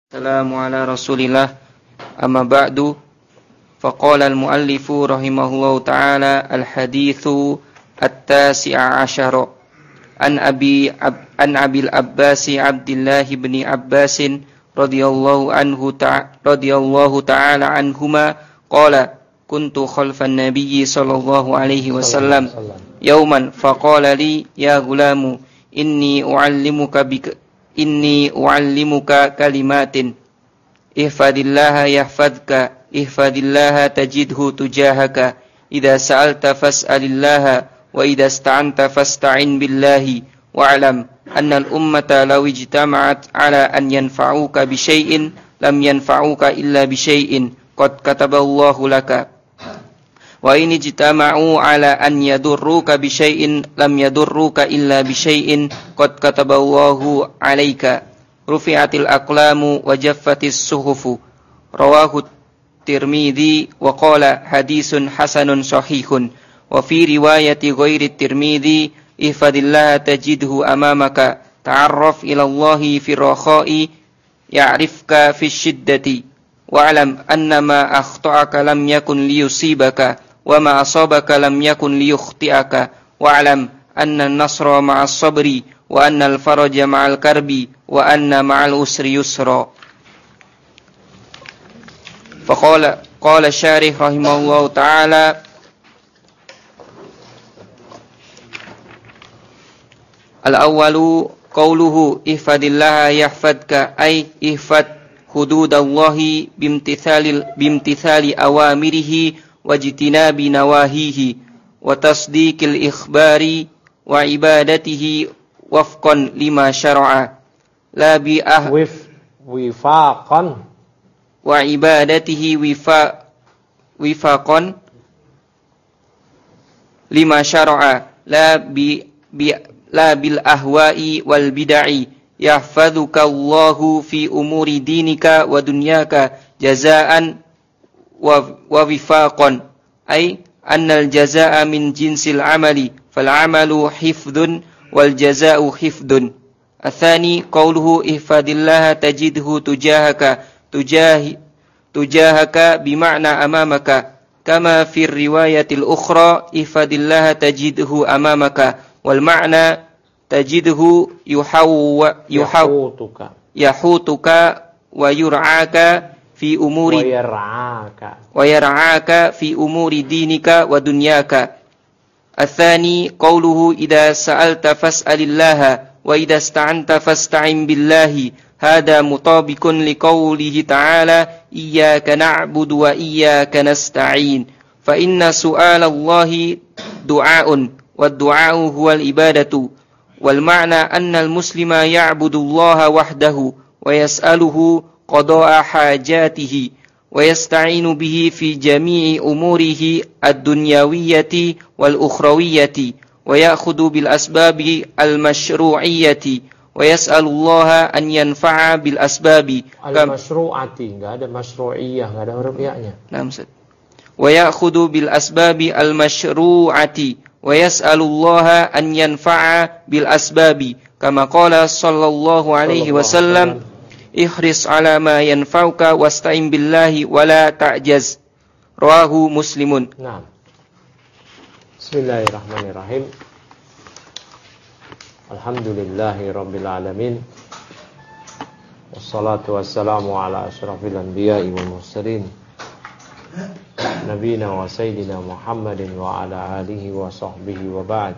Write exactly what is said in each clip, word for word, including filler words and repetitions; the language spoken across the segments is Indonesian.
Assalamu ala rasulillah amma ba'du faqala al-muallifu rahimahullahu ta'ala al-hadithu at-tasi'a asyara an abi ab, an abil abbasi abdillahi ibn abbasin radhiyallahu anhu ta, radhiyallahu ta'ala anhuma qala kuntu khalfan nabiyyi sallallahu alaihi wasallam yawman faqala li ya gulamu inni u'allimuka bika Inni u'allimuka kalimatin ihfadillaha yahfadka ihfadillaha tajidhu tujahaka idza sa'alta fas'alillaha wa idza ista'anta fasta'in billahi wa'lam anna al-ummata law ijtama'at 'ala an yanfa'uka bi syai'in lam yanfa'uka illa bi syai'in qad kataballahu laka wa in ijtama'u 'ala an yadurruka bi syai'in lam yadurruka illa bi syai'in qad kataballahu 'alaika rufi'atil aqlamu wa jaffatis suhufu rawahu Tirmidzi wa qala hadisun hasanun sahihun wa fi riwayati ghairi Tirmidzi ihfadillaha tajidhu amamaka ta'arraf ila Allahi fi rakha'i ya'rifka fi syiddati wa'lam annama akhta'aka lam yakun liyusibaka wa ma asabaka lam yakun liyukhti'aka wa'lam anna an-nasra ma'as sabri wa anna al-faraja ma'al karbi wa anna ma'al usri yusra. Faqala qala syarih rahimahullahu ta'ala al-awwalu qawluhu ihfadillaha yahfadka ay ihfad hududallahi bimtithalil bimtithali awamirihi wajtinabi nawahihi wa tasdiqil ikhbari wa ibadatihi wafqan lima syara'a la bi ah Wif, wifaqan wa ibadatihi wifa wifaqan lima syara'a la bi, bi la bil ahwa'i wal bid'i yahfazuka Allahu fi umuri dinika wa dunyaka jazaan wa, wa wifaqan ay annal jazaa min jinsil amali fal amalu hifdhun wal jazaa'u hifdhun. Atsani qauluhu ihfadillaha tajidhu tujahaka tujahi tujahaka bima'na amamaka kama fi riwayatil ukhra ihfadillaha tajidhu amamaka wal ma'na tajidhu yuhawwa yuhawtuka yahutuka wa yur'aka fi umuri wa yar'aka wa yar'aka fi umuri dinika wa dunyaka. Atsani qauluhu idza sa'alta fas'alillaha wa idza ista'anta fasta'in billahi hada mutabiqun liqaulihi ta'ala iyyaka na'budu wa iyyaka nasta'in fa inna su'alallahi du'aun wa du'a'u huwal ibadatu wal ma'na anna al muslima ya'budu allaha wahdahu wa yas'aluhu qada'a hajatihi wa yasta'inu bihi fi jami'i umurihi ad-dunyawiyyati wal ukhrawiyyati wa ya'khudhu bil asbabi al mashru'iyyati wa yas'alu allaha an yanfa'a bil asbabi al mashru'ati, enggak ada masyru'iyyah, enggak ada huruf ya-nya. Nah, Ustaz. Wa ya'khudhu bil asbabi al mashru'ati wa yas'alu allaha an yanfa'a bil asbabi kama qala sallallahu alaihi wasallam ihris ala ma yanfa'uka wasta'in billahi wala ta'jaz. Rawahu Muslimun. Naam. Bismillahirrahmanirrahim. Alhamdulillahi rabbil alamin. Wassalatu wassalamu ala asyrafil anbiya'i wal mursalin. Nabiyina wa sayyidina Muhammadin wa ala alihi wa sahbihi wa ba'd.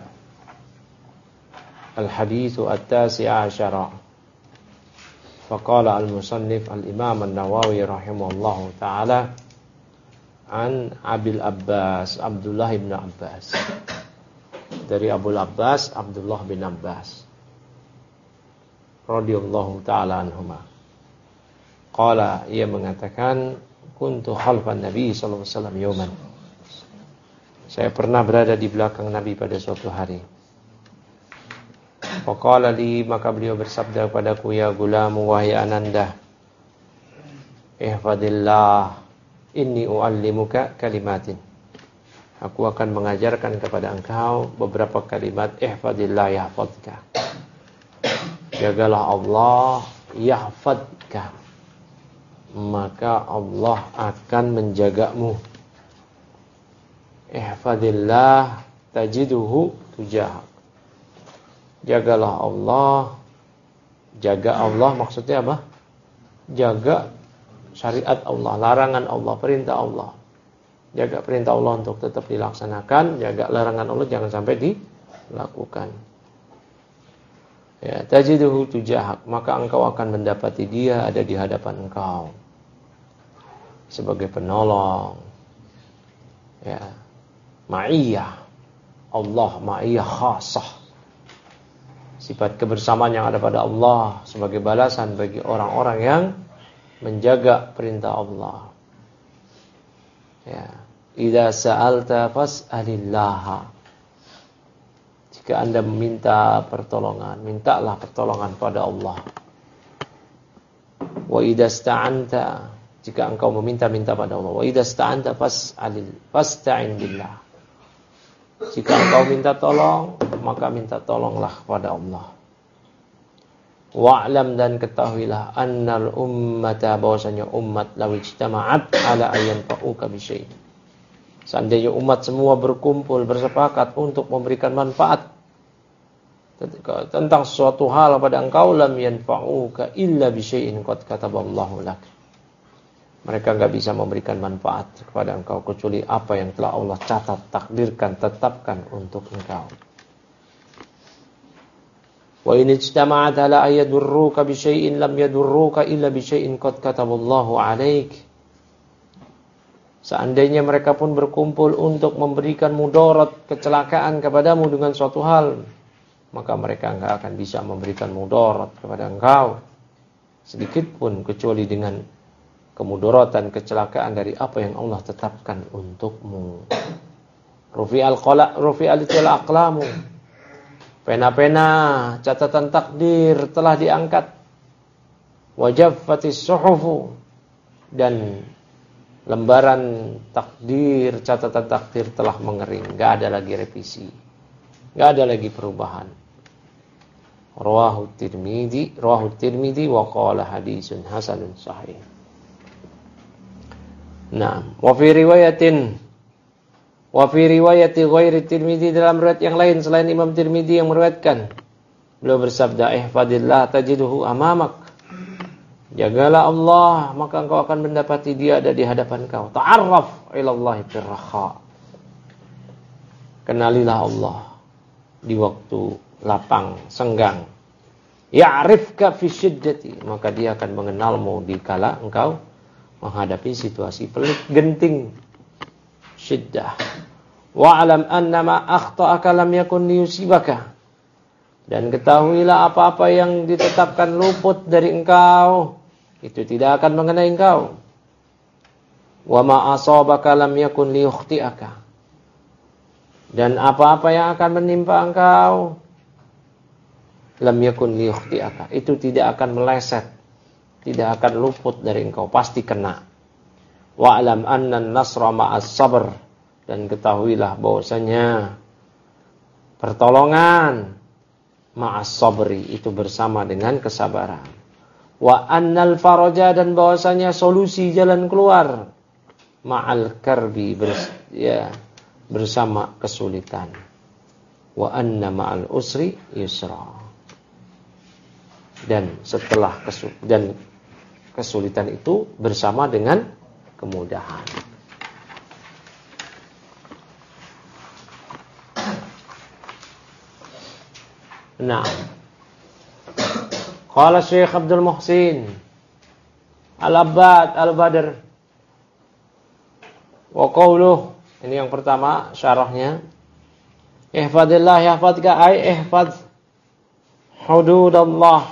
Al-hadithu at-tasi'a asyara. Faqala al-musannif al-imam an-Nawawi rahimahullahu ta'ala an Abil Abbas Abdullah bin Abbas, dari Abul Abbas Abdullah bin Abbas radhiyallahu ta'ala anhuma. Qala, ia mengatakan kuntu khalfan Nabi sallallahu alaihi wasallam yawman, saya pernah berada di belakang Nabi pada suatu hari. Faqala li, maka beliau bersabda kepadaku, ya gulamu, wahai ananda, ihfadillah inni u'allimuka kalimatin, aku akan mengajarkan kepada engkau beberapa kalimat. Ihfadillah yahfadka, jagalah Allah, yahfadka, maka Allah akan menjagamu. Ihfadillah tajiduhu tujahak. Jagalah Allah. Jaga Allah maksudnya apa? Jaga syariat Allah, larangan Allah, perintah Allah. Jaga perintah Allah untuk tetap dilaksanakan, jaga larangan Allah jangan sampai dilakukan. Ya, tajiduhu tujahak, maka engkau akan mendapati dia ada di hadapan engkau sebagai penolong. Ya, ma'iyah. Allah ma'iyah khasah. Sifat kebersamaan yang ada pada Allah sebagai balasan bagi orang-orang yang menjaga perintah Allah. Ya, idza sa'alta fas'alillah. Jika Anda meminta pertolongan, mintalah pertolongan pada Allah. Wa idza sta'anta, jika engkau meminta-minta pada Allah. Wa idza sta'anta fas'alil fasta'in billah. Jika engkau minta tolong, maka minta tolonglah kepada Allah. Wa'lam, dan ketahuilah annal ummata, bahwasanya umat law ijtama'at ala ayyan fa'uka bi syai'. Seandainya umat semua berkumpul bersepakat untuk memberikan manfaat tentang suatu hal pada engkau, lam yanfa'uka illa bi syai'in qad kataballahu lak. Mereka enggak bisa memberikan manfaat kepada engkau kecuali apa yang telah Allah catat, takdirkan, tetapkan untuk engkau. Wa in ijtama'at ala ayadurruka bi syai'in lam yadurruka illa bi syai'in qad kataballahu 'alaik. Seandainya mereka pun berkumpul untuk memberikan mudarat, kecelakaan kepadamu dengan suatu hal, maka mereka enggak akan bisa memberikan mudarat kepada engkau sedikit pun kecuali dengan kemudaratan, kecelakaan dari apa yang Allah tetapkan untukmu. Rufi'al qala rufi'al aqlamu. Pena-pena catatan takdir telah diangkat. Wajaffatis suhufu, dan lembaran takdir, catatan takdir telah mengering, enggak ada lagi revisi. Enggak ada lagi perubahan. Rawahu Tirmidzi, rawahu Tirmidzi wa qala hadisun hasanun sahih. Nah, wa fi riwayatin wa fi riwayati ghairi Tirmidzi, dalam riwayat yang lain selain Imam Tirmidzi yang meriwayatkan, beliau bersabda, ihfadillah tajiduhu amamak. Jagalah Allah, maka engkau akan mendapati dia ada di hadapan kau. Ta'arraf ilallahi firraha. Kenalilah Allah di waktu lapang, senggang. Ya'rifka fi syiddati, maka dia akan mengenalmu di kala engkau menghadapi situasi pelik, genting, syiddah. Wa'alam annama akhta'aka lam yakun liyusibaka, dan ketahuilah apa-apa yang ditetapkan luput dari engkau itu tidak akan mengenai engkau. Wa ma asabaka lam yakun liyukhti'aka, dan apa-apa yang akan menimpa engkau lam yakun liyukhti'aka, itu tidak akan meleset, tidak akan luput dari engkau, pasti kena. Wa'lam anna an-nasra ma'as sabr, dan ketahuilah bahwasanya pertolongan ma'as sabri itu bersama dengan kesabaran. Wa annal faraja, dan bahwasanya solusi jalan keluar ma'al karbi, bers- ya, bersama kesulitan. Wa anna ma'al usri yusra, dan setelah kesul- dan kesulitan itu bersama dengan kemudahan. Nah, qala Syekh Abdul Muhsin Al-Abbad Al-Badr wa qawluh, ini yang pertama syarahnya, ihfadillah yahfadka, ay ihfad hududallah,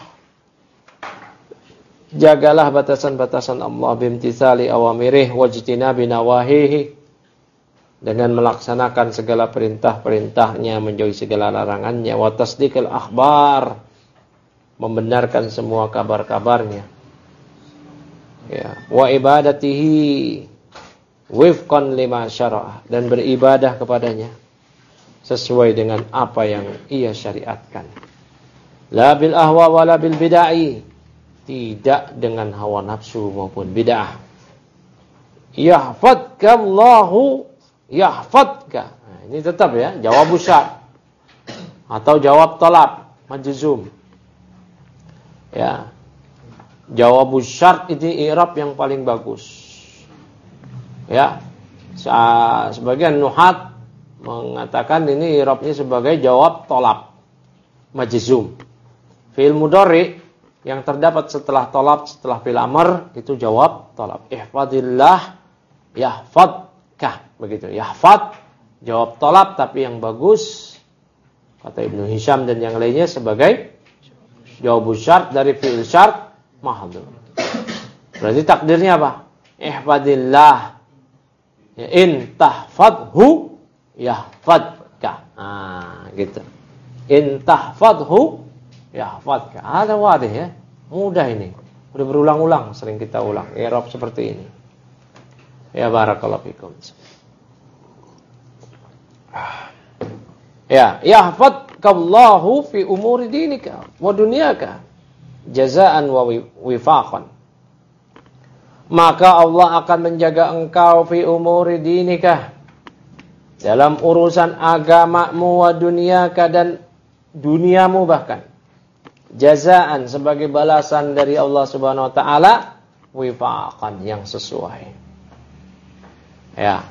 jagalah batasan-batasan Allah, bimtithali awamirih wajtinabi nawahihi, dengan melaksanakan segala perintah-perintahnya, menjauhi segala larangannya, wa tasdiqil akhbar, membenarkan semua kabar-kabarnya, ya, wa ibadatihi wifqan lima syara'ah, dan beribadah kepadanya sesuai dengan apa yang ia syariatkan. La bil ahwa wala bil bid'ah, tidak dengan hawa nafsu maupun bid'ah. Yahfadkallahu yahfadka. Nah, ini tetap ya, jawab syart atau jawab talab majzum. Ya. Jawab syart ini i'rab yang paling bagus. Ya. Sebagian nuhat mengatakan ini i'rabnya sebagai jawab talab majzum. Fi'il mudhari yang terdapat setelah talab, setelah fi'il amr itu jawab talab. Ihfadillah yahfadkah, begitu. Yahfad jawab talab, tapi yang bagus kata Ibnu Hisham dan yang lainnya sebagai jawab syart dari fi'il syart mahdhuf. Berarti takdirnya apa? Ihfadillah ya, in tahfadhu yahfadka. Ah, gitu. In tahfadhu yahfadka. Ada wadih ya. Mudah ini. Udah berulang-ulang, sering kita ulang i'rab seperti ini. Ya barakallahu fikum. Ya, yahfadkallahu fi umuri dinika wa dunyaka jazaan wa wifaqan. Maka Allah akan menjaga engkau fi umuri dinika, dalam urusan agamamu wa dunyaka dan duniamu bahkan. Jazaan sebagai balasan dari Allah Subhanahu wa taala, wifaqan yang sesuai. Ya.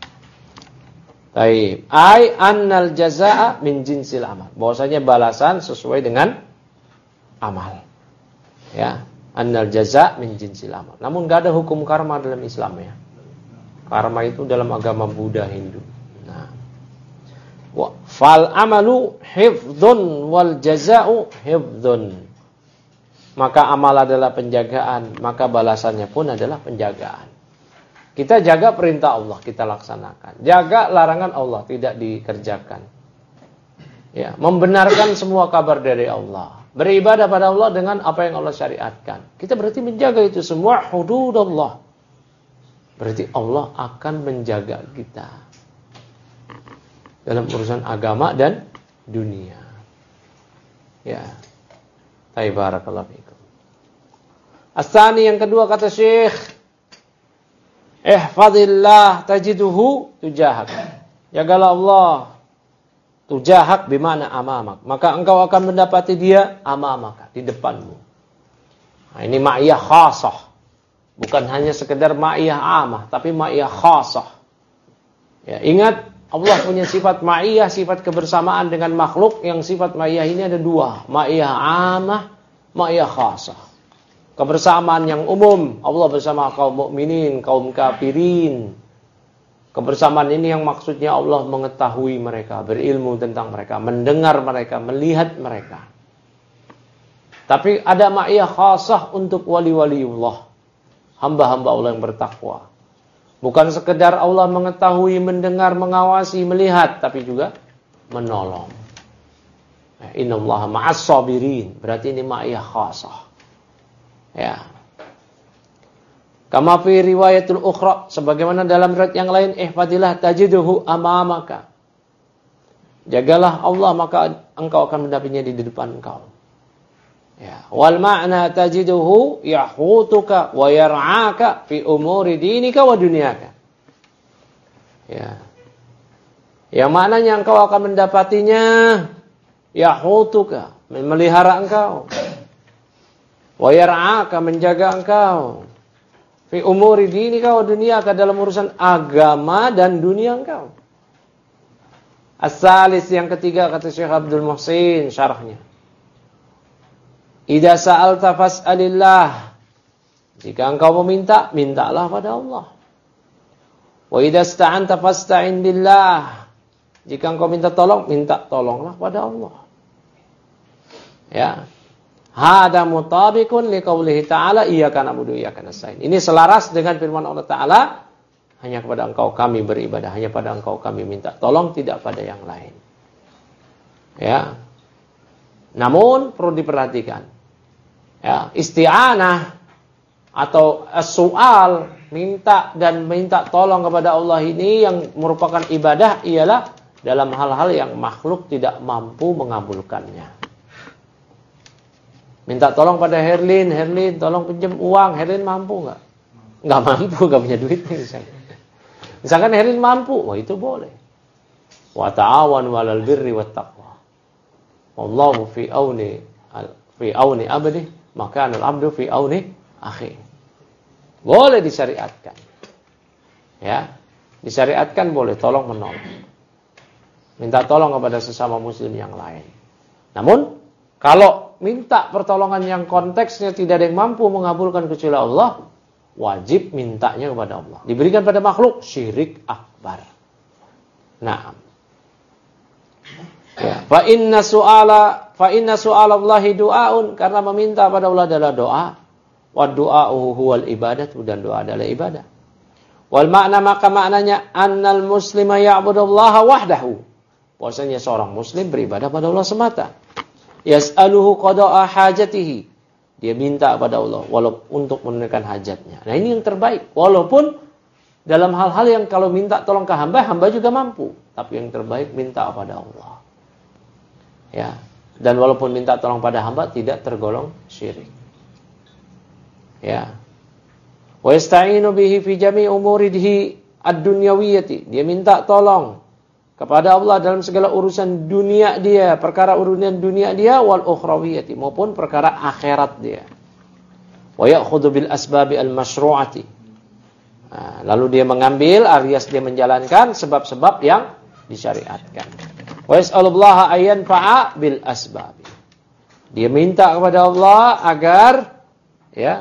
Baik, ai annal jazaa min jinsil amal. Bahwasanya balasan sesuai dengan amal. Ya, annal jazaa min jinsil amal. Namun enggak ada hukum karma dalam Islam ya. Karma itu dalam agama Buddha, Hindu. Nah. Wa fal amalu hifdzun wal jazaa'u hifdzun. Maka amal adalah penjagaan, maka balasannya pun adalah penjagaan. Kita jaga perintah Allah, kita laksanakan. Jaga larangan Allah, tidak dikerjakan. Ya, membenarkan semua kabar dari Allah. Beribadah pada Allah dengan apa yang Allah syariatkan. Kita berarti menjaga itu semua hudud Allah. Berarti Allah akan menjaga kita dalam urusan agama dan dunia. Ya. Barakallahu fikum. As-tsani yang kedua kata Syekh, ihfazillah tajiduhu tujahak. Jagalah Allah tujahak bimana amamak. Maka engkau akan mendapati dia amamak, di depanmu. Nah, ini ma'iyah khasah. Bukan hanya sekedar ma'iyah amah, tapi ma'iyah khasah. Ya, ingat Allah punya sifat ma'iyah, sifat kebersamaan dengan makhluk. Yang sifat ma'iyah ini ada dua. Ma'iyah amah, ma'iyah khasah. Kebersamaan yang umum, Allah bersama kaum mukminin, kaum kafirin. Kebersamaan ini yang maksudnya Allah mengetahui mereka, berilmu tentang mereka, mendengar mereka, melihat mereka. Tapi ada ma'iyah khasah untuk wali-waliullah, hamba-hamba Allah yang bertakwa. Bukan sekedar Allah mengetahui, mendengar, mengawasi, melihat, tapi juga menolong. Innallaha ma'as sabirin. Berarti ini ma'iyah khasah. Ya. Kama fi riwayatul ukhra, sebagaimana dalam riwayat yang lain, ihfadillah tajiduhu amamaka. Jagalah Allah maka engkau akan mendapatinya di depan engkau. Ya, wal ma'na tajiduhu yahutuka wa yar'aka fi umuri dinika wa dunyaka. Ya. Yang maknanya engkau akan mendapatinya yahutuka, memelihara engkau. Wa yar'aka, menjaga engkau. Fi umuri dinika wa dunyaka, dalam urusan agama dan dunia engkau. As-salis yang ketiga kata Syekh Abdul Muhsin syarahnya. Idza sa'alta fas'alillah. Jika engkau meminta, mintalah pada Allah. Wa idza ista'anta fasta'in billah. Jika engkau minta tolong, minta tolonglah pada Allah. Ya. Hada mutabiqun liqaulihi ta'ala iyyaka na'budu wa iyyaka nasta'in. Ini selaras dengan firman Allah Ta'ala, hanya kepada engkau kami beribadah, hanya pada engkau kami minta tolong, tidak pada yang lain. Ya. Namun perlu diperhatikan. Ya, isti'anah atau as-su'al, minta dan minta tolong kepada Allah ini yang merupakan ibadah ialah dalam hal-hal yang makhluk tidak mampu mengabulkannya. Minta tolong pada Herlin, Herlin tolong pinjam uang, Herlin mampu enggak? Enggak mampu, enggak punya duit misalkan. Misalkan Herlin mampu, wah itu boleh. Wa ta'awanu 'alal birri wat taqwa. Wallahu fi auni fi auni abdi, maka al-'abdu fi auni akhi. Boleh disyariatkan. Ya. Disyariatkan boleh tolong menolong. Minta tolong kepada sesama muslim yang lain. Namun kalau minta pertolongan yang konteksnya tidak ada yang mampu mengabulkan kecuali Allah, wajib mintanya kepada Allah. Diberikan pada makhluk, syirik akbar. Nah, ya. Fa inna su'ala fa inna su'alallahi du'aun, karena meminta pada Allah adalah doa. Wa du'a'uhu huwal ibadatu, dan doa adalah ibadah. Wal makna, maka maknanya annal muslima ya'budullaha wahdahu. Bahwasanya seorang muslim beribadah pada Allah semata. Yas'aluhu qada'a hajatihi. Dia minta kepada Allah walaupun untuk menunaikan hajatnya. Nah, ini yang terbaik. Walaupun dalam hal-hal yang kalau minta tolong ke hamba, hamba juga mampu. Tapi yang terbaik minta kepada Allah. Ya. Dan walaupun minta tolong pada hamba tidak tergolong syirik. Ya. Wa yasta'inu bihi fi jami' umurihi ad-dunyawiyyati. Dia minta tolong kepada Allah dalam segala urusan dunia dia, perkara urusan dunia dia, wal ukhrawiyati, maupun perkara akhirat dia. Wa ya'khudhu bil asbabi al masyru'ati. Nah, lalu dia mengambil alias dia menjalankan sebab-sebab yang disyariatkan. Wa yas'alullaha ayyan fa'a bil asbabi. Dia minta kepada Allah agar ya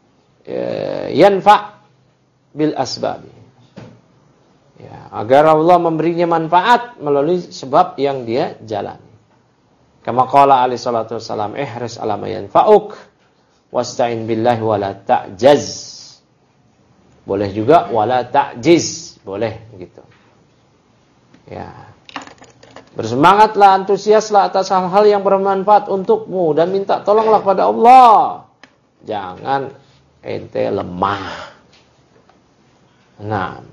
yanfa' bil asbabi. Ya, agar Allah memberinya manfaat melalui sebab yang dia jalani. Kama qala alaihi salatu wassalam, ihris ala ma yanfa'uk wasta'in billahi wala ta'jaz. Boleh juga wala ta'jiz, boleh gitu. Ya. Bersemangatlah, antusiaslah atas hal-hal yang bermanfaat untukmu dan minta tolonglah kepada Allah. Jangan ente lemah. Nah,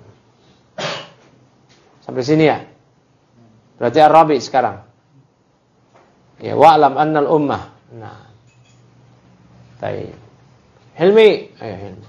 sampai sini ya. Berarti Arabi sekarang. Ya, wa'lam annal ummah. Nah. Baik. Hilmi, ayo Hilmi.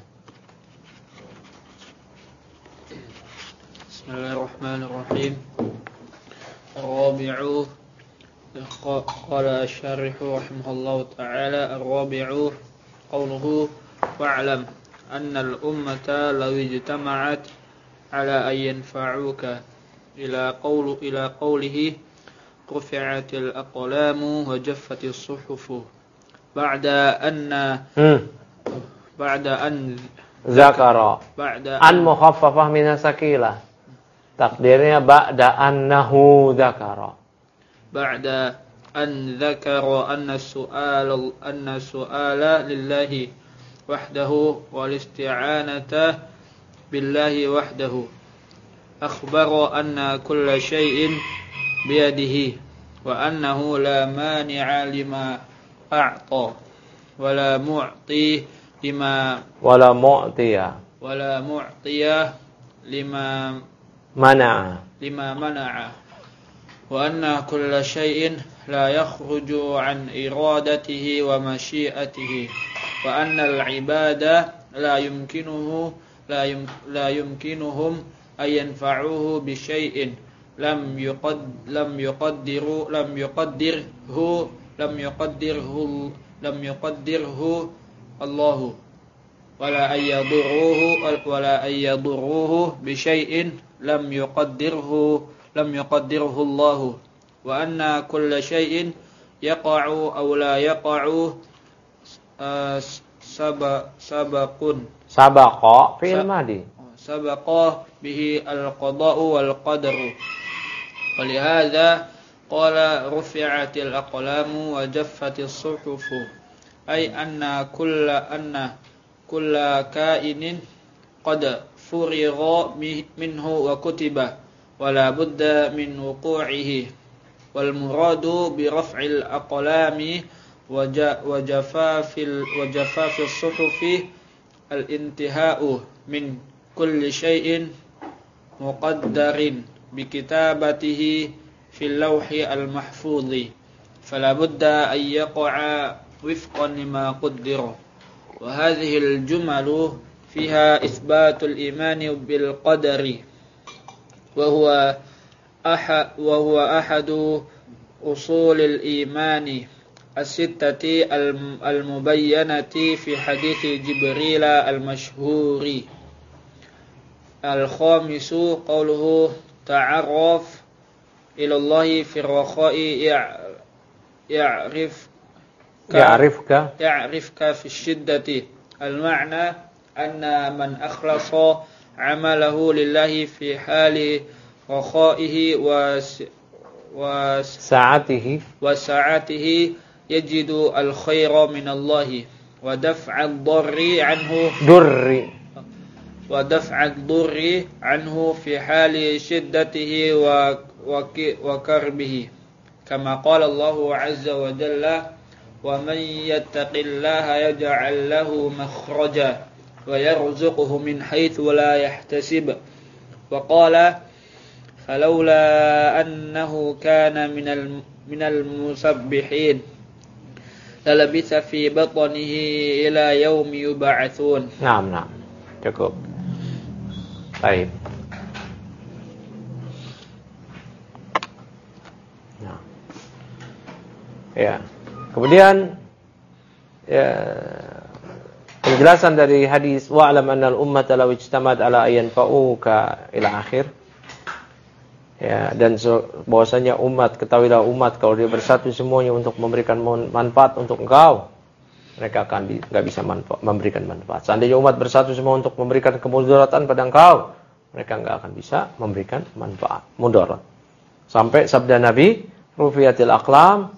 Bismillahirrahmanirrahim. Ar-rabi'u qala asy-syarih rahimahullahu ta'ala, ar-rabi'u qawluhu wa'lam annal ummata law ijtama'at ala an yanfa'uka ila qawlu ila qawlihi rufi'atil aqlamu wa jaffatis suhufu ba'da anna hmm. ba'da an zakara ba'da an mukhaffafah min sakilah, takdirnya ba'da annahu zakara, ba'da an zakara anna su'ala anna su'ala lillahi wahdahu wal isti'anata billahi wahdahu. أخبر أن كل شيء بيده وأنه لا مانع لما أعطى ولا معطي لما ولا معطي ولا معطي لما منع لما منع وأن كل شيء لا يخرج عن إرادته ومشيئته وأن العباد لا يمكنه لا لا يمكنهم أن ينفعوه بشيء لم يقد لم يقدروا لم يقدره لم يقدره لم يقدره الله ولا أن يضروه ولا أن يضروه بشيء لم يقدره لم يقدره الله وأن كل شيء يقع أو لا يقع سبق سبق سبق في الماضي سبق به القضاء والقدر ولهذا قال رفعت الأقلام وجفت الصحف أي أن كل أن كل كائن قد فرغ منه وكتب ولا بد من وقوعه والمراد برفع الأقلام وجفاف وجفاف الصحف الانتهاء من كل شيء مقدر بكتابته في اللوح المحفوظ فلا بد أن يقع وفقا لما قدر. وهذه الجمل فيها إثبات الإيمان بالقدر وهو أحد وهو أحد أصول الإيمان الستة المبينة في حديث جبريل المشهور. الخامس قوله تعرف إلى الله في الرخاء يعرف يعرفك يعرفك في الشدة. المعنى أن من أخلص عمله لله في حال رخائه وساعته وساعته يجد الخير من الله ودفع الضر عنه در ودفع الضر عنه في حال شدته وكربه كما قال الله عز وجل ومن يتق الله يجعل له مخرجا ويرزقه من حيث لا يحتسب. وقال فلولا أنه كان من من المسبحين للبث في بطنه إلى يوم يبعثون. نعم نعم cukup. Baik. Nah. Ya. Kemudian ya, penjelasan dari hadis wa'lam annal ummata law ijtama'at ala ayanfa'uka ila akhir. Ya, dan so, bahwasanya umat, ketahuilah umat kalau dia bersatu semuanya untuk memberikan manfaat untuk engkau, mereka akan enggak bisa manfaat, memberikan manfaat. Seandainya umat bersatu semua untuk memberikan kemudaratan pada engkau, mereka enggak akan bisa memberikan manfaat, mudarat. Sampai sabda Nabi, rufiyatil aqlam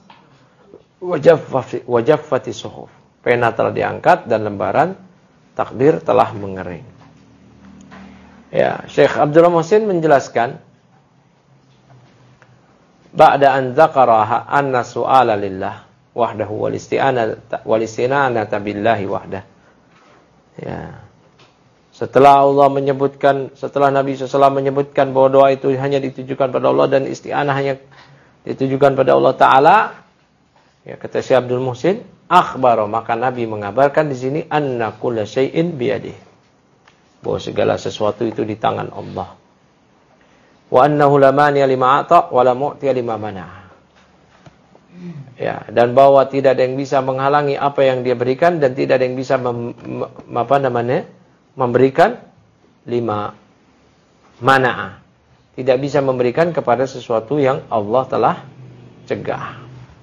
wajaffati suhuf. Pena telah diangkat dan lembaran takdir telah mengering. Ya, Syekh Abdul Muhsin menjelaskan ba'da an dzakara anna su'ala lillah wahdahu wal isti'anata wal isti'anata billahi wahdah. Ya. Setelah Allah menyebutkan, setelah Nabi shallallahu alaihi wasallam menyebutkan bahwa doa itu hanya ditujukan pada Allah dan isti'anah hanya ditujukan pada Allah Ta'ala, ya, kata Syekh Abdul Muhsin, akhbaro, maka Nabi mengabarkan di sini anna kulla syai'in biyadihi, bahwa segala sesuatu itu di tangan Allah. Wa annahu la mani'a lima ata wa la mu'tiya lima mana'. Ya, dan bahwa tidak ada yang bisa menghalangi apa yang dia berikan dan tidak ada yang bisa mem, apa namanya? memberikan lima mana'a. Tidak bisa memberikan kepada sesuatu yang Allah telah cegah.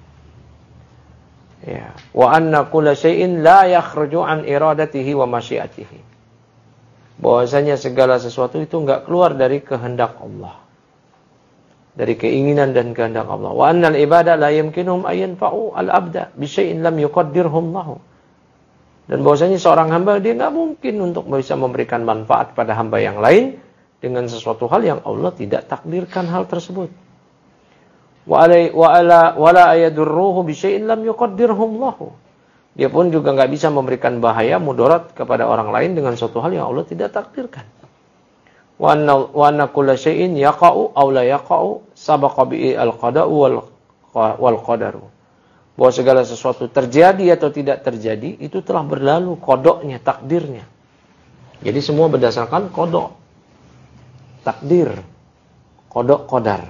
Ya, wa anna kulla syai'in la yakhruju an iradatihi wa masyiatihi. Bahwasanya segala sesuatu itu enggak keluar dari kehendak Allah, dari keinginan dan kehendak Allah. Wa annal ibadah la yumkinuhum ayanfa'u al-abda bi syai'in lam yuqaddirhu Allah. Dan bahwasanya seorang hamba dia enggak mungkin untuk bisa memberikan manfaat pada hamba yang lain dengan sesuatu hal yang Allah tidak takdirkan hal tersebut. Wa alai wa ala wala ayadurruhu bi syai'in lam yuqaddirhu Allah. Dia pun juga enggak bisa memberikan bahaya mudarat kepada orang lain dengan suatu hal yang Allah tidak takdirkan. Wa anna wa anna kulla syai'in yaqa'u aw la yaqa'u sabaqa bi al-qada'u wal wal qadaru. Bahwa segala sesuatu terjadi atau tidak terjadi itu telah berlalu kodoknya, takdirnya. Jadi semua berdasarkan kodok, takdir, kodok, qadar.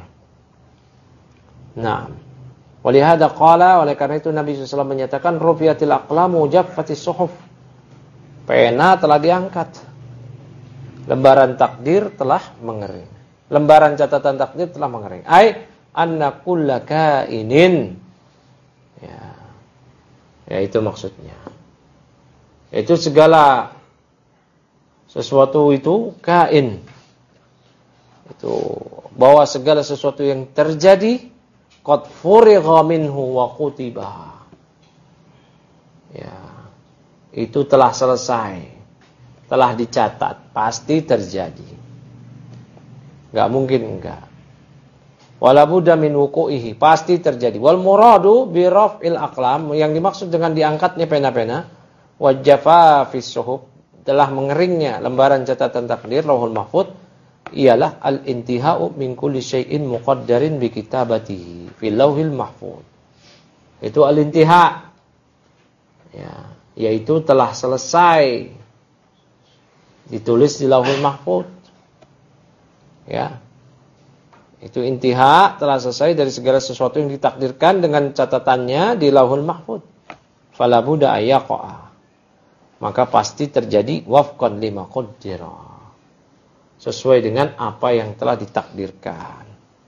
Nah, walihada qala, oleh karena itu Nabi shallallahu alaihi wasallam menyatakan rufiyatil aqlamu jaffatis suhuf. Pena telah diangkat, lembaran takdir telah mengering, lembaran catatan takdir telah mengering. Ai anna kulla kainin, ya, ya itu maksudnya. Itu segala sesuatu itu kain. Itu bahwa segala sesuatu yang terjadi qad furigha minhu wa kutiba. Ya, itu telah selesai, telah dicatat, pasti terjadi. Enggak mungkin enggak. Wala budda min wuqu'ihi, pasti terjadi. Wal muradu bi raf'il aqlam, yang dimaksud dengan diangkatnya pena-pena, wa jafafis suhuf, telah mengeringnya lembaran catatan takdir lauhul mahfuz, ialah al-intihau min kulli syai'in muqaddarin bi kitabatihi fil lauhil mahfuz. Itu al-intiha, Ya, yaitu telah selesai ditulis di Lauhul Mahfuz. Ya. Itu intiha, telah selesai dari segala sesuatu yang ditakdirkan dengan catatannya di Lauhul Mahfuz. Fala budda ayaqa. Maka pasti terjadi wafqan lima qaddara. Sesuai dengan apa yang telah ditakdirkan.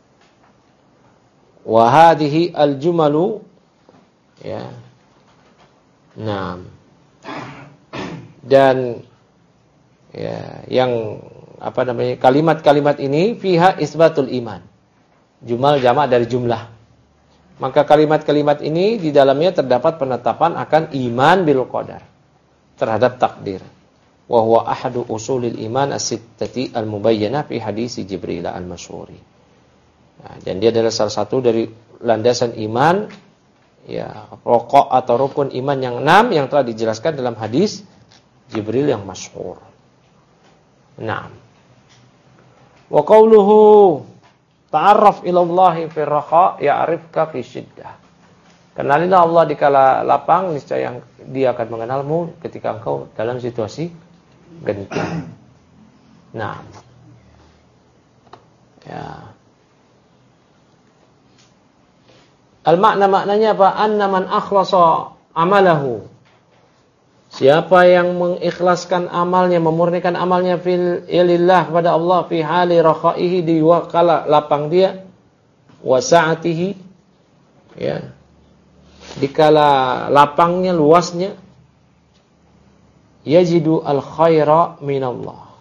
Wa hadhihi al-jumalu ya. Nah. Dan ya, yang apa namanya, kalimat-kalimat ini fiha isbatul iman. Jumal jamak dari jumlah. Maka kalimat-kalimat ini di dalamnya terdapat penetapan akan iman bil qadar, terhadap takdir. Wa huwa ahadu usulil iman as-sittati al-mubayyana fi hadis Jibril al-masyhuri. Nah, dan dia adalah salah satu dari landasan iman, ya, pokok atau rukun iman yang enam yang telah dijelaskan dalam hadis Jibril yang masyhur. Naam. Wa qawluhu ta'arraf ila Allah fi raha ya'rifka fi syiddah. Kenalilah Allah di kala lapang, niscaya Dia akan mengenalmu ketika engkau dalam situasi genting. Naam. Ya. Al-makna maknanya apa? Anna man akhlasa amalahu. Siapa yang mengikhlaskan amalnya, memurnikan amalnya fil ilillah kepada Allah fi hali rakhaihi, di wakala lapang dia, wa sa'atihi, ya, dikala lapangnya, luasnya, yajidu al khaira minallah,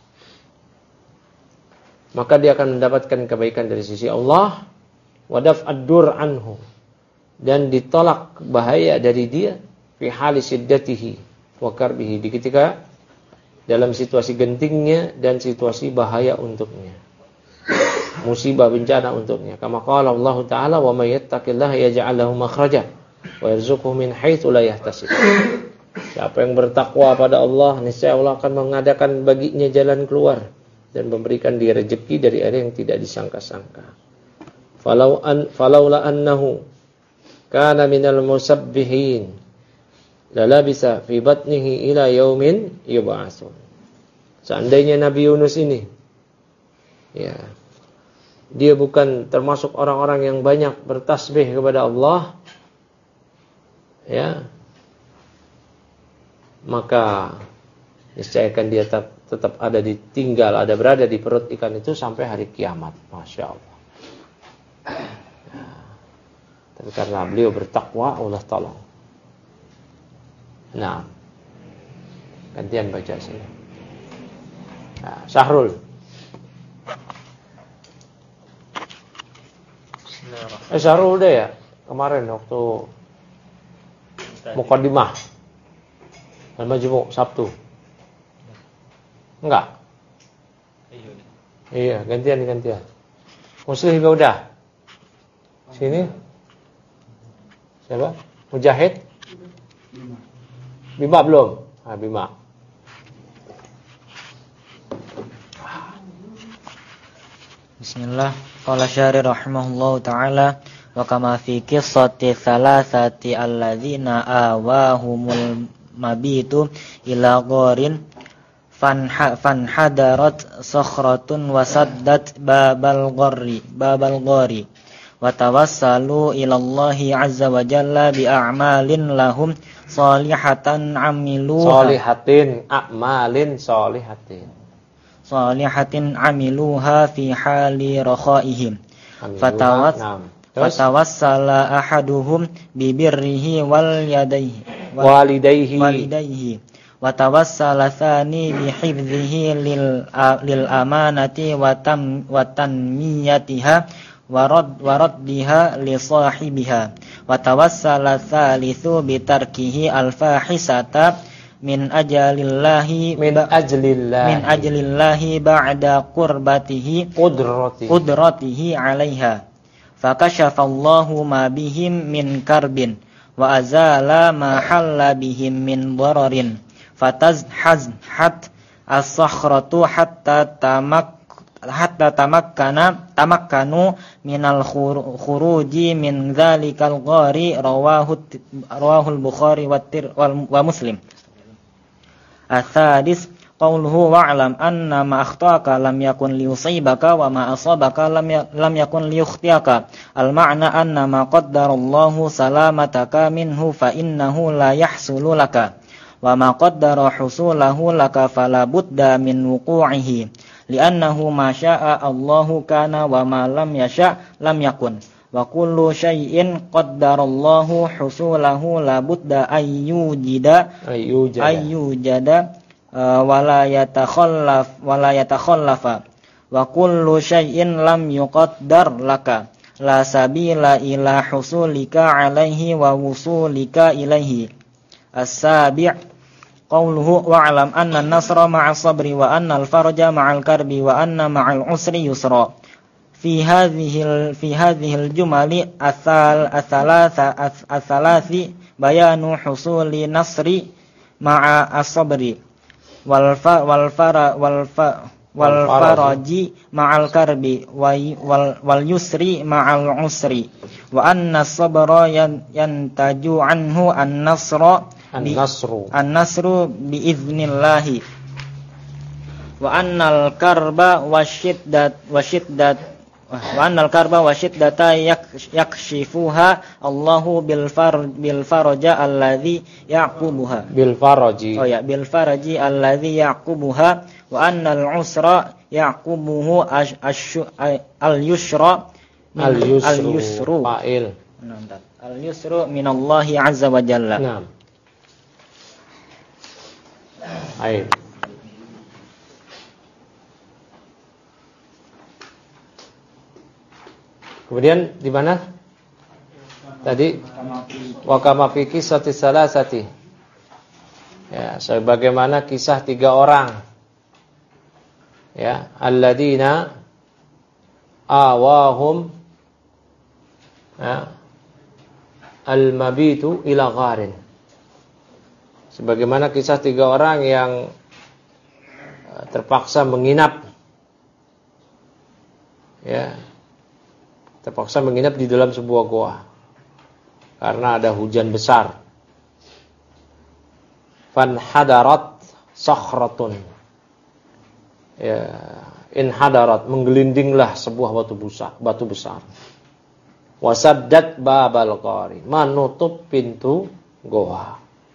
maka dia akan mendapatkan kebaikan dari sisi Allah, wa daf'ad dur anhu, dan ditolak bahaya dari dia, fi hali siddatihi wa karbihi, di ketika dalam situasi gentingnya dan situasi bahaya untuknya, musibah bencana untuknya. Kama qala Allah Ta'ala, wa may yattaqillaha yaj'al lahu makhraja wa yarzuqhu min haitsu la yahtasib. Siapa yang bertakwa pada Allah, niscaya Allah akan mengadakan baginya jalan keluar dan memberikan dia rezeki dari arah yang tidak disangka-sangka. Falau an falaula annahu kana minal musabbihin lala bisa fi batnihi ila yaumin yub'atsun. Seandainya Nabi Yunus ini, ya, dia bukan termasuk orang-orang yang banyak bertasbih kepada Allah, ya, maka niscayakan dia tetap, tetap ada di tinggal, ada berada di perut ikan itu sampai hari kiamat. Masya Allah. Ya. Tapi karena beliau bertakwa, Allah tolong. Nah, gantian baca sini. Nah, Syahrul. Eh, Syahrul udah ya? Kemarin waktu Muqaddimah Al-Majmu' Sabtu. Enggak? Iya, gantian gantian. Muslim juga udah. Sini. Siapa? Mujahid? Bima belum? Ah, Bima. Bismillah. Qala syari rahimahullahu ta'ala, wa kama fi qissati thalathati alladzina awahumul mabitu ila gharin fanhadarat sakhratun wasaddat babal gharri babal ghari wa tawassalu ila Allahi azza wa jalla bi a'malin lahum salihatan amiluha salihatin a'malin salihatin salihatin amiluha fi hali rakhaihim fatawas fatawassala ahaduhum bi birrihi wal yadayhi walidayhi walidayhi wa tawassala thani bi hifdhihi lil lil amanati wa tam wa tanmiyatiha warad waraddiha li sahibiha wa tawassala thalithu bi tarkihi al fahisata min ajalillahi min ajlillahi min ajlillahi ba'da qurbatihi qudratihi qudratihi 'alaiha fakashafallahu ma bihim min karbin wa azala ma halla bihim min dararin fatazhazhat as-sakhratu hatta tamak hatta tamakkana tamakkanu minal khuruji min dzalikal ghari rawahu rawahul Bukhari wa wa Muslim. Ats-tsadis qauluhu wa'lam anna ma akhtaka lam yakun liyusibaka wa ma asabaka lam lam yakun liyukhtiaka. Al-ma'na anna ma qaddarallahu salamataka minhu fa innahu la yahsulu laka wa ma qaddara husulahu laka fala budda min wuqu'ihi li'annahu ma syaa Allahu kana wa ma lam yasha lam yakun wa kullu syai'in qaddarallahu husulahu la budda ayyujida ayyujada ayyujada uh, wala yatakhallaf wala yatakhallafa wa kullu syai'in lam yuqaddar laka la sabila ila husulika alaihi wa wusulika ilaihi. As-sabi' qauluhu wa'lam anna an-nasra ma'as sabri wa anna al-farja ma'al karbi wa anna ma'al usri yusra. Fi hadhihi fi hadhihi al-jumali athal athalatha athalathi bayanu husuli nasri ma'a as-sabri wal fa wal fara wal fa wal faraji ma'al karbi wal wal yusri ma'al usri wa anna as-sabra yantaju anhu an-nasra an-nasru an-nasru bi idznillah wa annal karba wasyiddat wasyiddat wa annal karba wasyiddata yakshifuha Allahu bil far bil faraja alladzi yaqubuha bil faraji oh ya bil faraji alladzi yaqubuha wa annal usra yaqubuhu al yusra al yusru yusru fa'il al yusru minallahi azza wa jalla. Naam. Ayo. Kemudian di mana? Tadi wa kama fi qissati salasati. Ya, sebagaimana kisah tiga orang. Ya, alladzina awahum ya, al-mabitu ila gharin. Sebagaimana kisah tiga orang yang terpaksa menginap ya terpaksa menginap di dalam sebuah goa karena ada hujan besar. Fanhadarat sakhratun, ya, inhadarat, menggelindinglah sebuah batu besar, batu besar. Wasaddat babal qari, menutup pintu goa.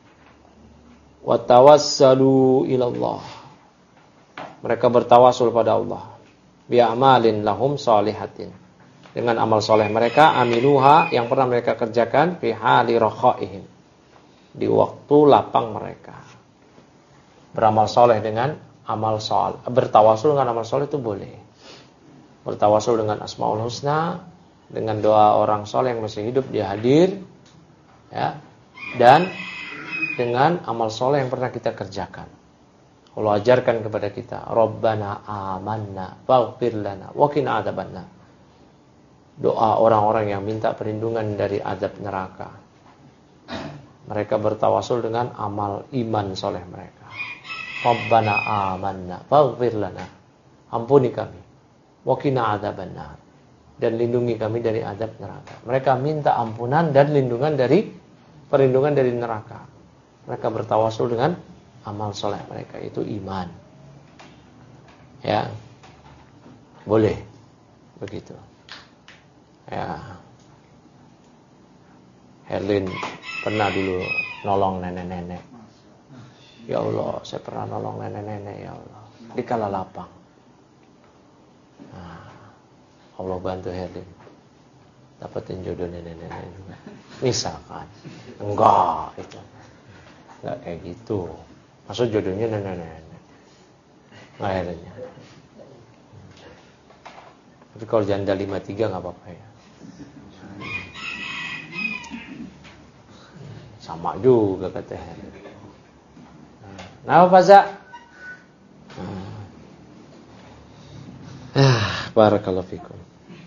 Watawassalu ilallah, mereka bertawasul pada Allah. Bi'amalin lahum salihatin, dengan amal soleh mereka, amiluha, yang pernah mereka kerjakan, fi hali rakhaihim, di waktu lapang mereka. Beramal soleh dengan amal soleh, bertawasul dengan amal soleh itu boleh. Bertawasul dengan asmaul husna, dengan doa orang soleh yang masih hidup, dia hadir, ya, dan dengan amal soleh yang pernah kita kerjakan. Allah ajarkan kepada kita, Rabbana amanna faghfir lana wa qina adzabannar. Doa orang-orang yang minta perlindungan dari azab neraka. Mereka bertawasul dengan amal iman soleh mereka. Rabbana amanna faghfir lana, ampuni kami, wa qina adzabannar, dan lindungi kami dari azab neraka. Mereka minta ampunan dan lindungan dari perlindungan dari neraka. Mereka bertawasul dengan amal soleh mereka, itu iman. Ya, boleh begitu. Ya, Herlin pernah dulu nolong nenek-nenek. Ya Allah, saya pernah nolong nenek-nenek, ya Allah, di kala lapang. Nah, Allah bantu Herlin dapetin jodoh nenek-nenek juga. Misalkan, enggak itu, enggak kayak gitu. Maksud jodohnya nenek-nenek, enggak Herlinnya. Tapi kalau janda lima tiga enggak apa-apa ya. Sama juga kata Herlin. Nah, apa Za? Ah, barakallahu fikum.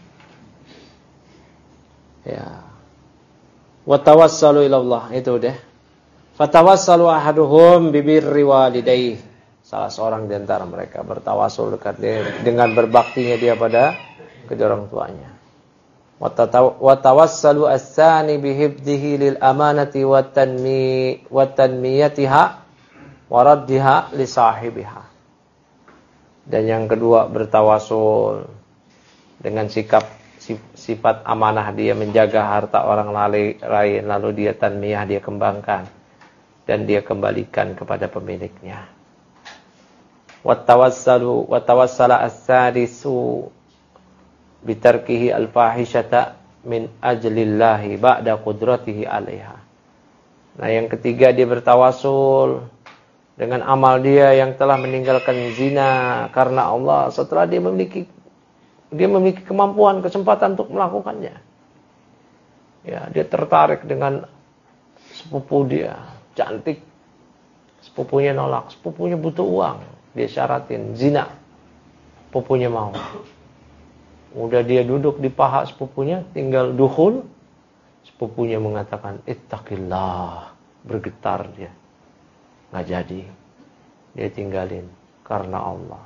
Ya. Wa tawassalu ila Allah, itu udah. Fatawassalu ahaduhum bibirri walidayhi. salah seorang di antara mereka bertawasul dekat dia dengan berbaktinya dia pada kedua orang tuanya. Wa tawassalu as-sani bihibdihi lil amanati wa tanmi wa tanmiyatiha wa raddiha li sahibiha. Dan yang kedua bertawasul dengan sikap sifat amanah, dia menjaga harta orang lain lalu dia tanmiyah, dia kembangkan dan dia kembalikan kepada pemiliknya. Wa tawassalu wa tawassala as-sadisu bitarkihi al-fahishata min ajlillahi ba'da qudratihi 'alaiha. Nah, yang ketiga dia bertawasul dengan amal dia yang telah meninggalkan zina karena Allah setelah dia memiliki dia memiliki kemampuan, kesempatan untuk melakukannya. Ya, dia tertarik dengan sepupu dia, cantik. Sepupunya nolak, sepupunya butuh uang, dia syaratin zina. Sepupunya mau. Udah dia duduk di paha sepupunya, tinggal dukhul. Sepupunya mengatakan, ittaqillah. Bergetar dia. Nggak jadi. Dia tinggalin karena Allah.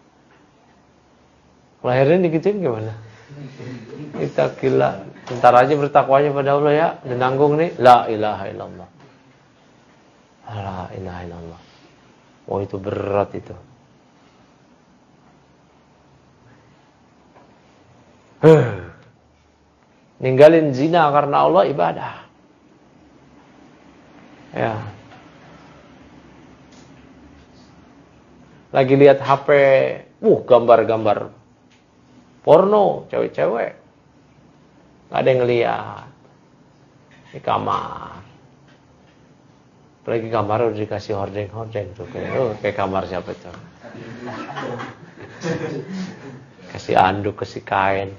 Lahirnya digituin gimana? Ittaqillah. Bentar aja bertakwanya pada Allah ya. Udah nanggung nih. La ilaha illallah. La ilaha illallah. Oh, itu berat itu. Huh. Ninggalin zina karena Allah ibadah. Ya. Lagi lihat H P, uh gambar-gambar porno, cewek-cewek. Gak ada yang ngeliat. Di kamar. Apalagi kamar udah dikasih hordeng-hordeng tuh. Oh, kayak kamar siapa tuh? Kasih anduk, kasih kain.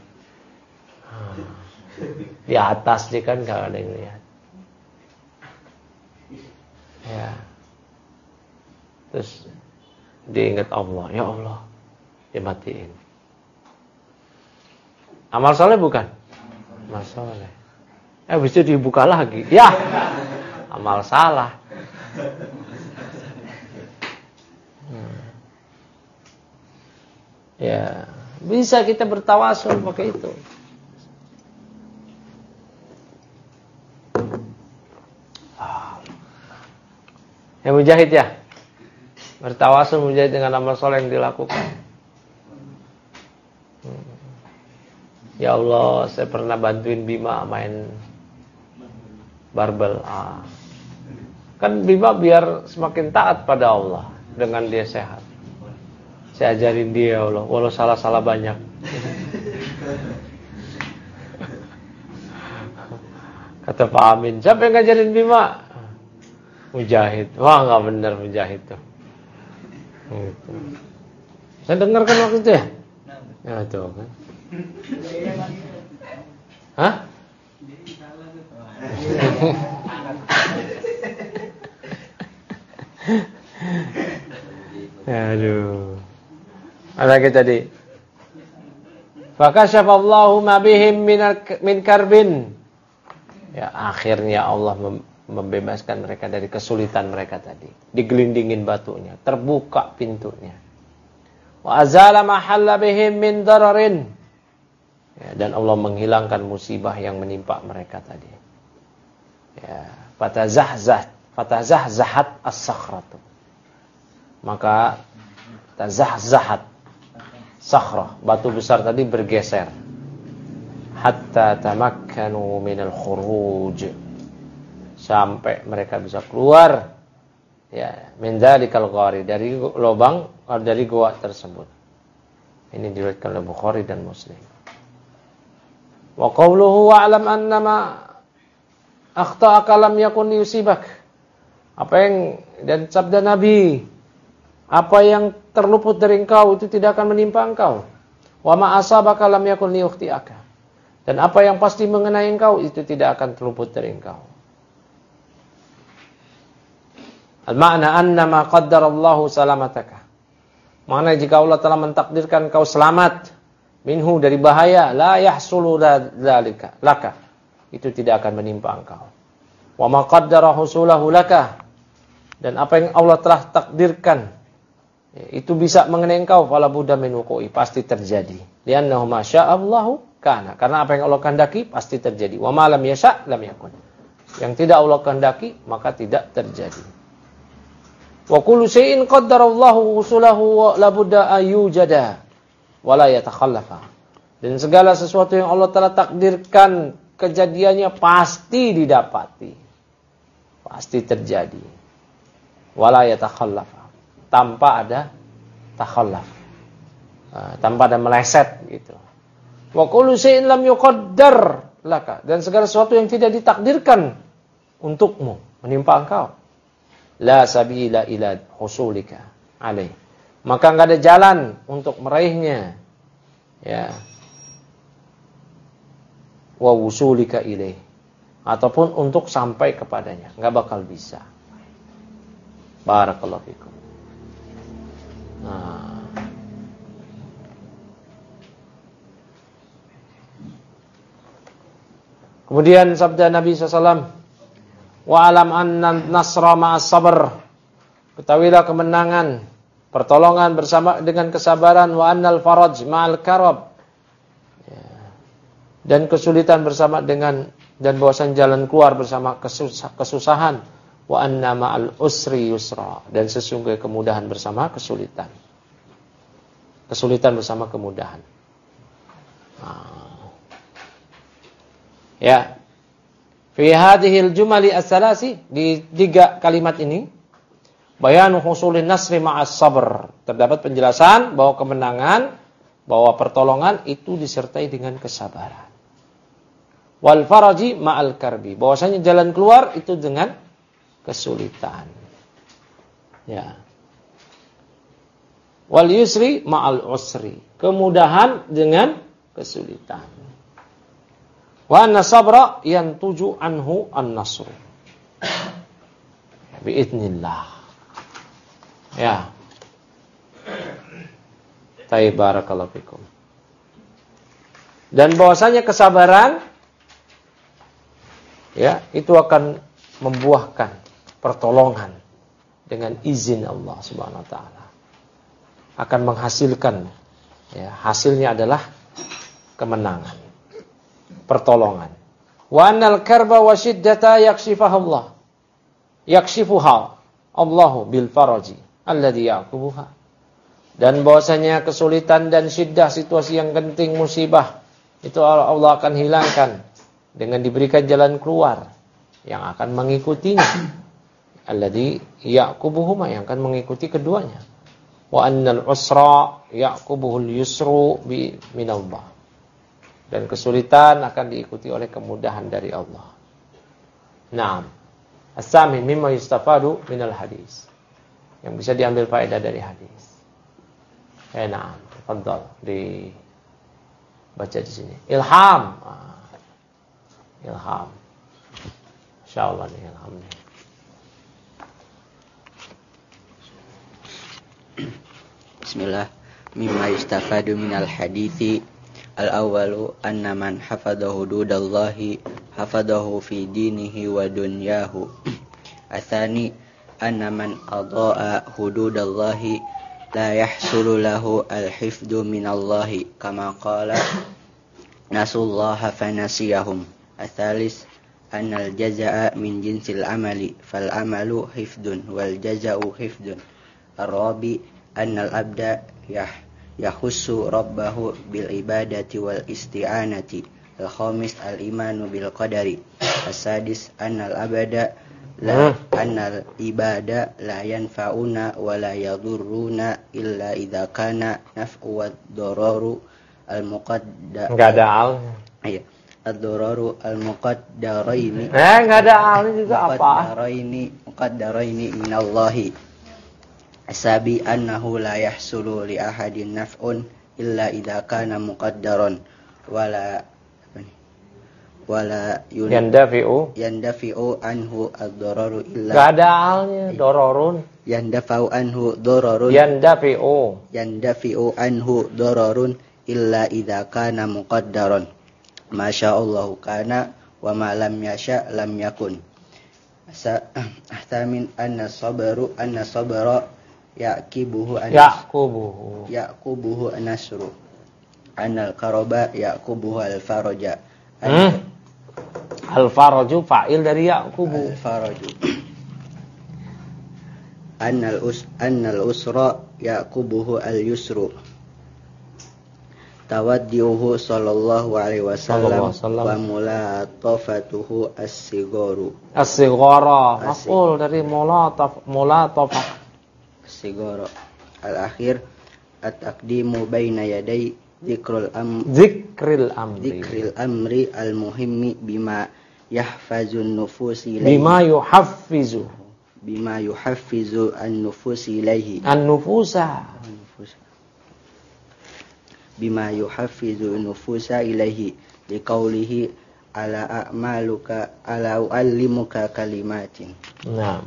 Di atas dia kan gak ada yang lihat. Ya. Terus dia ingat Allah. Ya Allah. Dia matiin. Amal soleh bukan? Amal soleh. Eh, habis itu dibuka lagi. Ya, amal salah. Hmm. Ya, bisa kita bertawasul pakai itu. Ah. Yang mujahid ya, bertawasul mujahid dengan amal soleh yang dilakukan. Ya Allah, saya pernah bantuin Bima main barbel. Ah. Kan Bima biar semakin taat pada Allah dengan dia sehat. Saya ajarin dia, ya Allah, walau salah-salah banyak. Kata Pak Amin, siapa yang ngajarin Bima? Mujahid. Wah, nggak benar Mujahid tuh. Gitu. Saya dengar kan waktu itu ya? Ya tuh kan. Hah? Aduh. Apa lagi tadi? Fakashafallahu ma bihim min karbin. Ya, akhirnya Allah membebaskan mereka dari kesulitan mereka tadi. Digelindingin batunya, terbuka pintunya. Wa azala ma halla bihim min dararin. Ya, dan Allah menghilangkan musibah yang menimpa mereka tadi. Ya, fatazahzah, fatazahzahat as-sakhratu. Maka tazahzahat sakhrah, batu besar tadi bergeser. Hatta tamakkanu minal khuruj. Sampai mereka bisa keluar ya, min dzalikal ghari, dari lubang atau dari gua tersebut. Ini diriwayatkan oleh Bukhari dan Muslim. Wa qawluhu wa'lam annama akhta'aka lam yakun yusibak. Apa yang dan sabda Nabi, apa yang terluput dari engkau itu tidak akan menimpa engkau. Wa ma asabaka lam yakun liyukhti'aka. Dan apa yang pasti mengenai engkau itu tidak akan terluput dari engkau. Al-ma'na annama qaddarallahu salamataka. Maknanya jika Allah telah mentakdirkan engkau selamat minhu, dari bahaya, la yahsulu dzalika laka, itu tidak akan menimpa engkau. Wa ma qaddara husulahu laka, dan apa yang Allah telah takdirkan itu bisa mengenai engkau, fala budda min wuqu'i, pasti terjadi. Li'annahu ma sya'allahu kana, karena apa yang Allah kehendaki pasti terjadi. Wa ma lam yasha' lam yakun. Yang tidak Allah kehendaki maka tidak terjadi. Wa kullu syai'in qaddarallahu usulahu la budda ayyujada wa la yatakhallafa. Dan segala sesuatu yang Allah telah takdirkan kejadiannya pasti didapati. Pasti terjadi. Wa la yatakhallafa. Tanpa ada takhallaf. Uh, tanpa ada meleset gitu. Wa kullu syai'in lam yuqaddar laka, dan segala sesuatu yang tidak ditakdirkan untukmu menimpa engkau, la sabila ila husulika alaih, maka enggak ada jalan untuk meraihnya, ya, wa wusulika ilaih, ataupun untuk sampai kepadanya, enggak bakal bisa. Barakallahu fikum. Nah, kemudian sabda Nabi shallallahu alaihi wasallam, wa alam anna nasra ma'as sabr, ketahuilah kemenangan, pertolongan bersama dengan kesabaran, wa annal faraj ma'al karab, ya, dan kesulitan bersama dengan, dan bahwasan jalan keluar bersama kesusah, kesusahan, wa anna ma'al usri yusra, dan sesungguhnya kemudahan bersama kesulitan, kesulitan bersama kemudahan. Nah, ya, fi hadhil jumali as-salasi, di tiga kalimat ini, bayanu husulin nasri ma'as sabr, terdapat penjelasan bahwa kemenangan, bahwa pertolongan itu disertai dengan kesabaran. Wal faraji ma'al karbi, bahwasanya jalan keluar itu dengan kesulitan. Ya. Wal yusri ma'al usri, kemudahan dengan kesulitan. Wa anna sabra yantuju anhu an-nasr. Biidznillah. Ya. Tayyib, barakallahu fikum. Dan bahwasanya kesabaran, ya, itu akan membuahkan pertolongan dengan izin Allah Subhanahu wa taala. Akan menghasilkan, ya, hasilnya adalah kemenangan, pertolongan. Wa annal karba wa shiddata yakshifaha Allah. Yakshifuha Allahu bil faraji alladhi yaqubuha. Dan bahwasanya kesulitan dan syiddah, situasi yang genting, musibah, itu Allah akan hilangkan dengan diberikan jalan keluar yang akan mengikutinya. Alladhi yaqubuhuma, yang akan mengikuti keduanya. Wa annal usra yaqubuhul yusru bi minallah. Dan kesulitan akan diikuti oleh kemudahan dari Allah. Naam. As-sami mimma yustafadu minal hadis. Yang bisa diambil faedah dari hadis. Eh, naam. Tafadhal, di baca di sini. Ilham. Ah. Ilham. Insyaallah nih ilham nih. Bismillah. Mimma yustafadu minal hadithi. Al-awwalu anna man hafadha hududallahi hafadahu fi dinihi wa dunyahu. Atsani anna man adaa hududallahi la yahsulu lahu al-hifdhu minallahi kama qala nasullaha fanasiyahum. Atsalis anna al-jazaa'a min jinsil amali fal amalu hifdhun wal jazaa'u hifdhun. Ar-rabi anna al-abda yah yahussu rabbahu bil ibadati wal isti'anati. Al-khamis al-imanu bil qadari. As-sadis annal abada la annal ibada la yanfa'una wa la yadurruna illa idza kana naf'u wad dararu al-muqaddar. Enggak ada al. Iya. Ad-dararu al-muqaddaraini. Eh, enggak ada al juga apa? Muqaddaraini muqaddaraini minallahi. Asabi annahu la yahsulu li ahadin naf'un illa idza kana muqaddaran wala wala yandafi'u yandafi'u anhu ad-dararu illa. Enggak ada alnya, dororun. Yandafa'u anhu dararun. Yandafi'u Yandafi'u anhu dararun illa idza kana muqaddaran. Masyaallahu kana wa ma lam yasha lam yakun. Ahtamin anna sabru anna sabra yaqibuhu an yaqubuhu yaqubuhu an-nasru anal qaraba yaqubuhu al-faraja hmm? Al-faraju fa'il dari yaqubu al-faraju annal us annal usra yaqubuhu al-yusru tawaddiuhu sallallahu alaihi wasallam wa mulatafatuhu as-sigaru as-sigara maf'ul dari mulataf mulatafah as-sigara al-akhir at-taqdimu baina yaday dzikrul am dzikril amri dzikril amri al-muhimmi bima yahfazun nufusi ilaihi bima yuhaffizu bima yuhaffizu an-nufusi ilaihi an-nufusa bima yuhaffizu nufusa ilaihi liqaulihi ala a'maluka ala uallimuka kalimatin. Nah.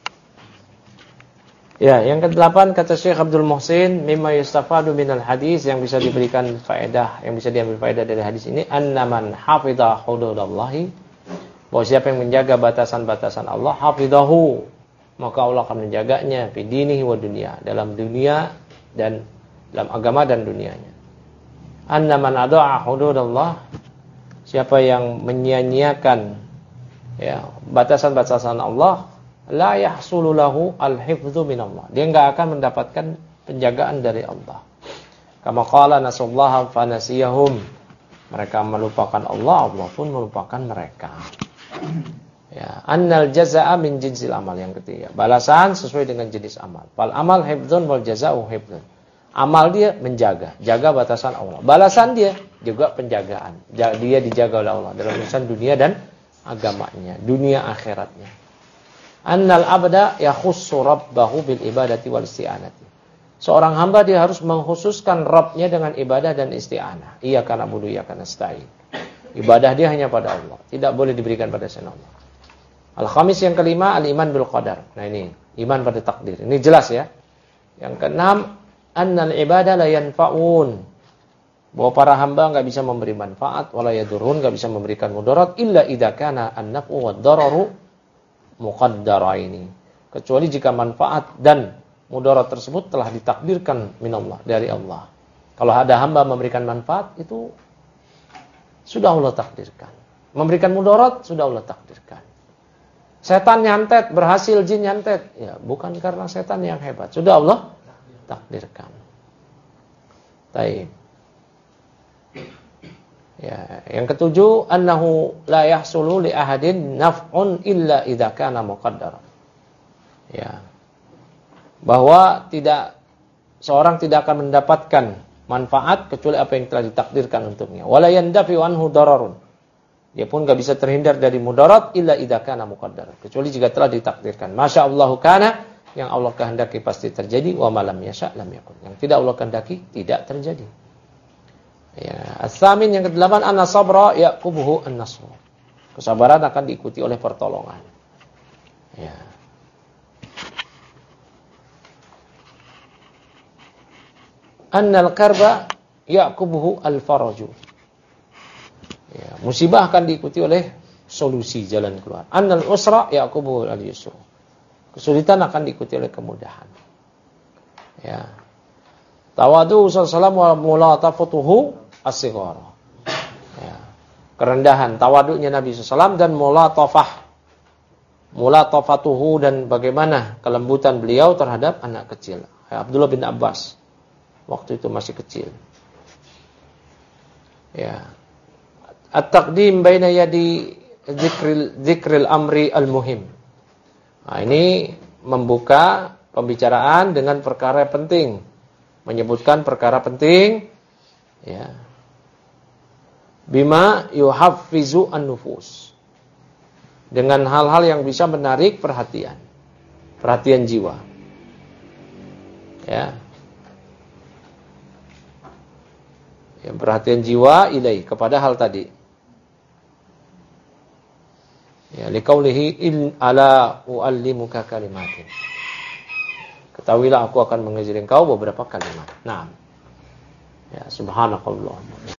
Ya, yang kedelapan kata Syekh Abdul Muhsin, mimma yustafadu minal hadis, yang bisa diberikan faedah, yang bisa diambil faedah dari hadis ini, annaman hafidha hududallahi, bahwa siapa yang menjaga batasan-batasan Allah, hafidhahu, maka Allah akan menjaganya fi dinihi wa dunya, dalam dunia dan dalam agama dan dunianya. Annaman ada'a hududallah, siapa yang menyia-nyiakan ya batasan-batasan Allah, la yahsulu lahu al-hifdzu minallah, dia enggak akan mendapatkan penjagaan dari Allah. Kama qala nasallaha fanasiyahum, mereka melupakan Allah, Allah pun melupakan mereka. Ya, annal jazaa'a min jinsil amal, yang ketiga, balasan sesuai dengan jenis amal. Fal amal hifdzun wal jazaa'u hifdzun. Amal dia menjaga, jaga batasan Allah. Balasan dia juga penjagaan. Dia dijaga oleh Allah dalam urusan dunia dan agamanya, dunia akhiratnya. Annal abda yakhussu rabbahu bil ibadati wal isti'anati. Seorang hamba dia harus mengkhususkan Rabbnya dengan ibadah dan isti'anah. Iyyaka na'budu wa iyyaka nasta'in. Ibadah dia hanya pada Allah, tidak boleh diberikan pada selain Allah. Al-khamis, yang kelima, al-iman bil qadar. Nah ini, iman pada takdir. Ini jelas ya. Yang keenam, annal ibadah la yanfa'un, bahwa para hamba enggak bisa memberi manfaat, wala yadurun, enggak bisa memberikan mudarat, illa idza kana an-naf'u wad-dararu muqaddaraini, kecuali jika manfaat dan mudarat tersebut telah ditakdirkan minallah, dari Allah. Kalau ada hamba memberikan manfaat, itu sudah Allah takdirkan. Memberikan mudarat sudah Allah takdirkan. Setan nyantet, berhasil jin nyantet, ya bukan karena setan yang hebat, sudah Allah takdirkan. Taib. Ya, yang ketujuh, annahu la yahsulu li ahadin naf'un illa idza kana muqaddar. Ya. Bahwa tidak seorang tidak akan mendapatkan manfaat kecuali apa yang telah ditakdirkan untuknya. Wala yandafi anhu dararun. Dia pun enggak bisa terhindar dari mudarat illa idza kana muqaddar, kecuali jika telah ditakdirkan. Masyaallahu kana, yang Allah kehendaki pasti terjadi, wa ma lam yasha' lam yakun. Yang tidak Allah kehendaki tidak terjadi. Ya, as-samin, yang kedelapan, anna sabra yaqubuhu an-nasr. Kesabaran akan diikuti oleh pertolongan. Ya. Annal karba yaqubuhu al-faraju. Ya, musibah akan diikuti oleh solusi, jalan keluar. Annal usra yaqubuhu al-yusra. Kesulitan akan diikuti oleh kemudahan. Ya. Tawadu sallallahu wa mulatafatuhu as-sighara. Ya. Kerendahan, tawaduknya Nabi sallallahu alaihi wasallam dan mulatafah. Mulatafatuhu, dan bagaimana kelembutan beliau terhadap anak kecil. Abdullah bin Abbas waktu itu masih kecil. Ya. At-taqdim baina yadi dzikril dzikril amri al-muhim. Nah, ini membuka pembicaraan dengan perkara penting, menyebutkan perkara penting, ya. Bima yuhaffizu an-nufus, dengan hal-hal yang bisa menarik perhatian, perhatian jiwa, ya. Yang perhatian jiwa ilai, kepada hal tadi. Ya, liqaulihi in ala uallimuka kalimatin. Ketahuilah aku akan mengajari engkau beberapa kalimat. Nah. Ya, subhanakallah.